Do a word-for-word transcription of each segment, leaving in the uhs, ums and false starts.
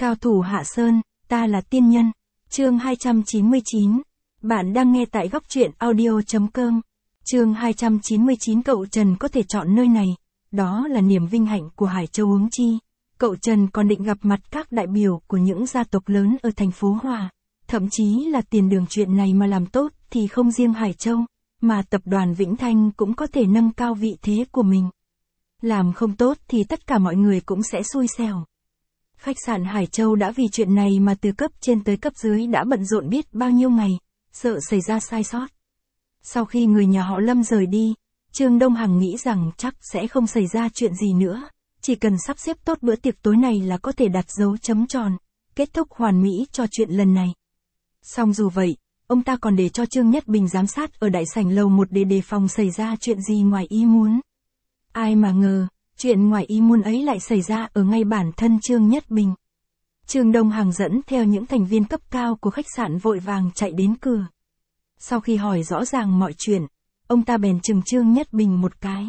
Cao thủ Hạ Sơn, ta là tiên nhân. Chương hai trăm chín mươi chín. Bạn đang nghe tại góc truyện audio chấm com. Chương hai trăm chín mươi chín. Cậu Trần có thể chọn nơi này, đó là niềm vinh hạnh của Hải Châu huống chi. Cậu Trần còn định gặp mặt các đại biểu của những gia tộc lớn ở thành phố Hòa. Thậm chí là tiền đường chuyện này mà làm tốt thì không riêng Hải Châu, mà tập đoàn Vĩnh Thanh cũng có thể nâng cao vị thế của mình. Làm không tốt thì tất cả mọi người cũng sẽ xui xẻo. Khách sạn Hải Châu đã vì chuyện này mà từ cấp trên tới cấp dưới đã bận rộn biết bao nhiêu ngày, sợ xảy ra sai sót. Sau khi người nhà họ Lâm rời đi, Trương Đông Hằng nghĩ rằng chắc sẽ không xảy ra chuyện gì nữa, chỉ cần sắp xếp tốt bữa tiệc tối này là có thể đặt dấu chấm tròn, kết thúc hoàn mỹ cho chuyện lần này. Song dù vậy, ông ta còn để cho Trương Nhất Bình giám sát ở đại sảnh lầu một để đề phòng xảy ra chuyện gì ngoài ý muốn. Ai mà ngờ, chuyện ngoài ý muốn ấy lại xảy ra ở ngay bản thân Trương Nhất Bình. Trương Đông Hằng dẫn theo những thành viên cấp cao của khách sạn vội vàng chạy đến cửa. Sau khi hỏi rõ ràng mọi chuyện, ông ta bèn chừng Trương Nhất Bình một cái.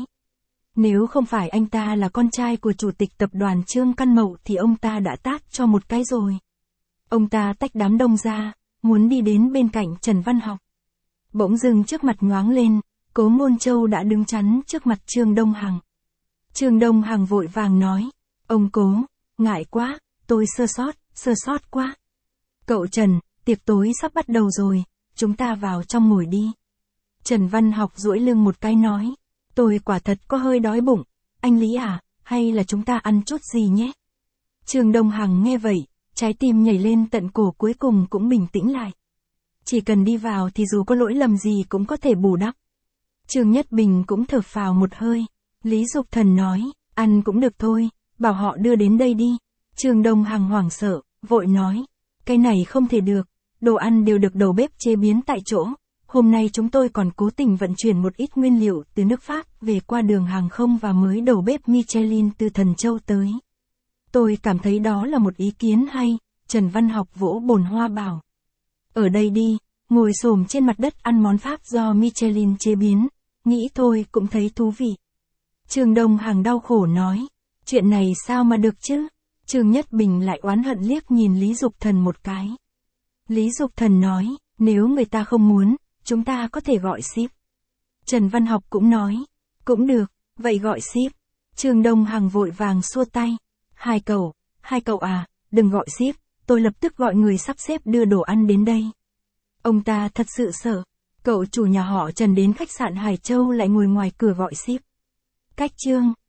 Nếu không phải anh ta là con trai của chủ tịch tập đoàn Trương Căn Mậu thì ông ta đã tát cho một cái rồi. Ông ta tách đám đông ra, muốn đi đến bên cạnh Trần Văn Học. Bỗng dưng trước mặt nhoáng lên, Cố Ngôn Châu đã đứng chắn trước mặt Trương Đông Hằng. Trương Đông Hằng vội vàng nói, ông Cố, ngại quá, tôi sơ sót, sơ sót quá. Cậu Trần, tiệc tối sắp bắt đầu rồi, chúng ta vào trong ngồi đi. Trần Văn Học duỗi lưng một cái nói, tôi quả thật có hơi đói bụng, anh Lý à, hay là chúng ta ăn chút gì nhé. Trương Đông Hằng nghe vậy, trái tim nhảy lên tận cổ cuối cùng cũng bình tĩnh lại. Chỉ cần đi vào thì dù có lỗi lầm gì cũng có thể bù đắp. Trương Nhất Bình cũng thở phào một hơi. Lý Dục Thần nói, ăn cũng được thôi, bảo họ đưa đến đây đi. Trương Đông Hằng hoảng sợ, vội nói, cái này không thể được, đồ ăn đều được đầu bếp chế biến tại chỗ. Hôm nay chúng tôi còn cố tình vận chuyển một ít nguyên liệu từ nước Pháp về qua đường hàng không và mới đầu bếp Michelin từ Thần Châu tới. Tôi cảm thấy đó là một ý kiến hay, Trần Văn Học vỗ bồn hoa bảo. Ở đây đi, ngồi xổm trên mặt đất ăn món Pháp do Michelin chế biến, nghĩ thôi cũng thấy thú vị. Trương Đông Hằng đau khổ nói, chuyện này sao mà được chứ? Trương Nhất Bình lại oán hận liếc nhìn Lý Dục Thần một cái. Lý Dục Thần nói, nếu người ta không muốn, chúng ta có thể gọi ship. Trần Văn Học cũng nói, cũng được, vậy gọi ship. Trương Đông Hằng vội vàng xua tay. Hai cậu, hai cậu à, đừng gọi ship, tôi lập tức gọi người sắp xếp đưa đồ ăn đến đây. Ông ta thật sự sợ, cậu chủ nhà họ Trần đến khách sạn Hải Châu lại ngồi ngoài cửa gọi ship. Cách Trương,